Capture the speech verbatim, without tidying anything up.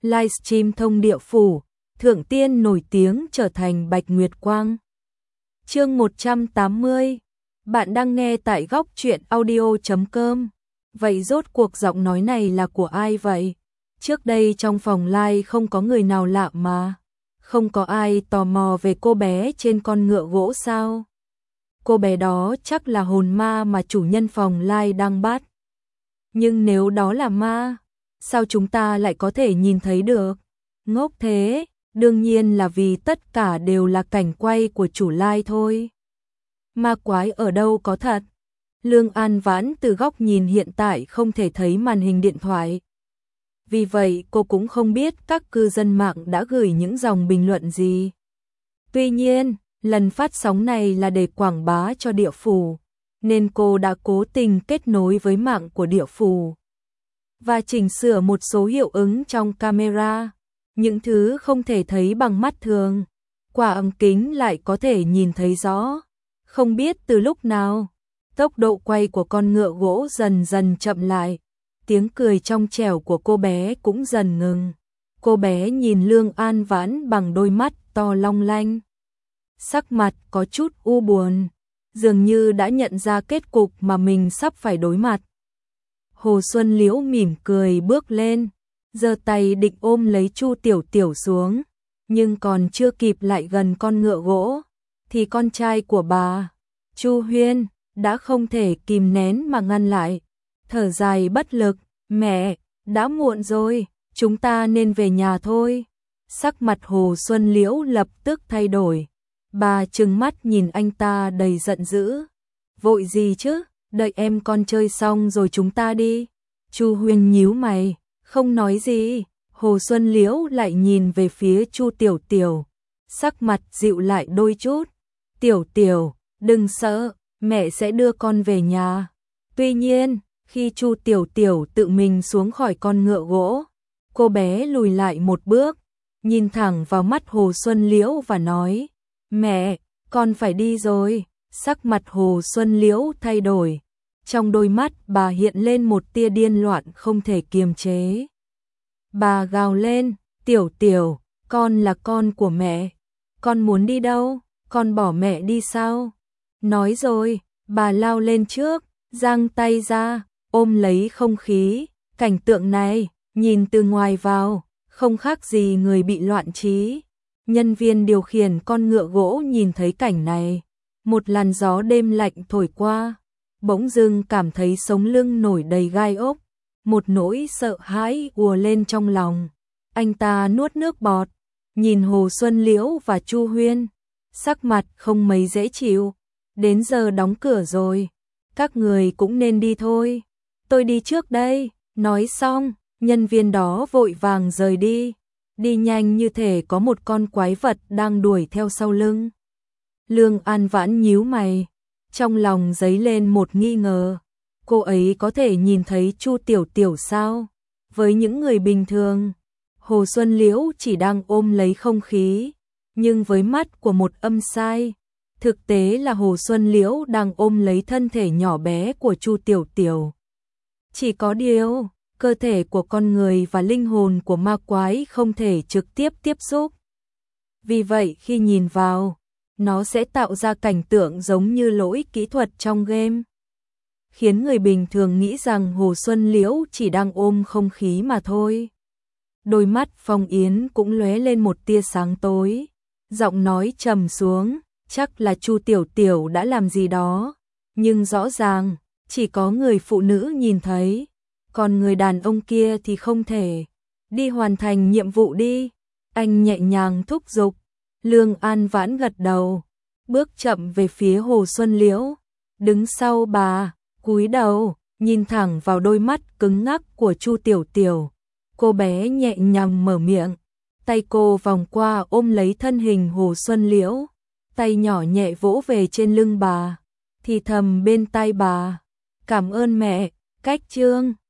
livestream thông địa phủ, thượng tiên nổi tiếng trở thành Bạch Nguyệt Quang. Chương một trăm tám mươi. Bạn đang nghe tại góc truyện audio chấm com. Vậy rốt cuộc giọng nói này là của ai vậy? Trước đây trong phòng live không có người nào lạ mà. Không có ai tò mò về cô bé trên con ngựa gỗ sao? Cô bé đó chắc là hồn ma mà chủ nhân phòng live đang bắt. Nhưng nếu đó là ma, sao chúng ta lại có thể nhìn thấy được? Ngốc thế, đương nhiên là vì tất cả đều là cảnh quay của chủ live thôi. Ma quái ở đâu có thật? Lương An Vãn từ góc nhìn hiện tại không thể thấy màn hình điện thoại. Vì vậy cô cũng không biết các cư dân mạng đã gửi những dòng bình luận gì. Tuy nhiên, lần phát sóng này là để quảng bá cho địa phủ, nên cô đã cố tình kết nối với mạng của địa phủ và chỉnh sửa một số hiệu ứng trong camera. Những thứ không thể thấy bằng mắt thường, qua ống kính lại có thể nhìn thấy rõ. Không biết từ lúc nào, tốc độ quay của con ngựa gỗ dần dần chậm lại. Tiếng cười trong trẻo của cô bé cũng dần ngừng. Cô bé nhìn Lương An Vãn bằng đôi mắt to long lanh. Sắc mặt có chút u buồn, dường như đã nhận ra kết cục mà mình sắp phải đối mặt. Hồ Xuân Liễu mỉm cười bước lên, giơ tay định ôm lấy Chu Tiểu Tiểu xuống, nhưng còn chưa kịp lại gần con ngựa gỗ, thì con trai của bà, Chu Huyên, đã không thể kìm nén mà ngăn lại. Thở dài bất lực, mẹ, đã muộn rồi, chúng ta nên về nhà thôi. Sắc mặt Hồ Xuân Liễu lập tức thay đổi. Bà trừng mắt nhìn anh ta đầy giận dữ. Vội gì chứ, đợi em con chơi xong rồi chúng ta đi. Chu Huyên nhíu mày, không nói gì. Hồ Xuân Liễu lại nhìn về phía Chu Tiểu Tiểu. Sắc mặt dịu lại đôi chút. Tiểu Tiểu, đừng sợ, mẹ sẽ đưa con về nhà. Tuy nhiên, khi Chu Tiểu Tiểu tự mình xuống khỏi con ngựa gỗ, cô bé lùi lại một bước, nhìn thẳng vào mắt Hồ Xuân Liễu và nói, mẹ, con phải đi rồi. Sắc mặt Hồ Xuân Liễu thay đổi, trong đôi mắt bà hiện lên một tia điên loạn không thể kiềm chế. Bà gào lên, Tiểu Tiểu, con là con của mẹ, con muốn đi đâu, con bỏ mẹ đi sao? Nói rồi, bà lao lên trước, giang tay ra, ôm lấy không khí. Cảnh tượng này, nhìn từ ngoài vào, không khác gì người bị loạn trí. Nhân viên điều khiển con ngựa gỗ nhìn thấy cảnh này, một làn gió đêm lạnh thổi qua, bỗng dưng cảm thấy sống lưng nổi đầy gai ốc, một nỗi sợ hãi ùa lên trong lòng. Anh ta nuốt nước bọt, nhìn Hồ Xuân Liễu và Chu Huyên, sắc mặt không mấy dễ chịu. Đến giờ đóng cửa rồi, các người cũng nên đi thôi. Tôi đi trước đây. Nói xong, nhân viên đó vội vàng rời đi, đi nhanh như thể có một con quái vật đang đuổi theo sau lưng. Lương An Vãn nhíu mày, trong lòng dấy lên một nghi ngờ. Cô ấy có thể nhìn thấy Chu Tiểu Tiểu sao? Với những người bình thường, Hồ Xuân Liễu chỉ đang ôm lấy không khí, nhưng với mắt của một âm sai, thực tế là Hồ Xuân Liễu đang ôm lấy thân thể nhỏ bé của Chu Tiểu Tiểu. Chỉ có điều, cơ thể của con người và linh hồn của ma quái không thể trực tiếp tiếp xúc. Vì vậy khi nhìn vào, nó sẽ tạo ra cảnh tượng giống như lỗi kỹ thuật trong game, khiến người bình thường nghĩ rằng Hồ Xuân Liễu chỉ đang ôm không khí mà thôi. Đôi mắt Phong Yến cũng lóe lên một tia sáng tối, giọng nói trầm xuống, chắc là Chu Tiểu Tiểu đã làm gì đó, nhưng rõ ràng chỉ có người phụ nữ nhìn thấy, còn người đàn ông kia thì không thể. Đi hoàn thành nhiệm vụ đi, anh nhẹ nhàng thúc giục. Lương An Vãn gật đầu, bước chậm về phía Hồ Xuân Liễu, đứng sau bà, cúi đầu, nhìn thẳng vào đôi mắt cứng ngắc của Chu Tiểu Tiểu. Cô bé nhẹ nhàng mở miệng, tay cô vòng qua ôm lấy thân hình Hồ Xuân Liễu, tay nhỏ nhẹ vỗ về trên lưng bà, thì thầm bên tai bà, cảm ơn mẹ. Cách chương